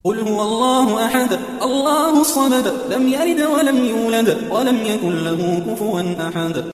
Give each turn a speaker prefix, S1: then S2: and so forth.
S1: قل هو الله أحد الله الصمد لم يلد ولم يولد ولم يكن له كفوا أحد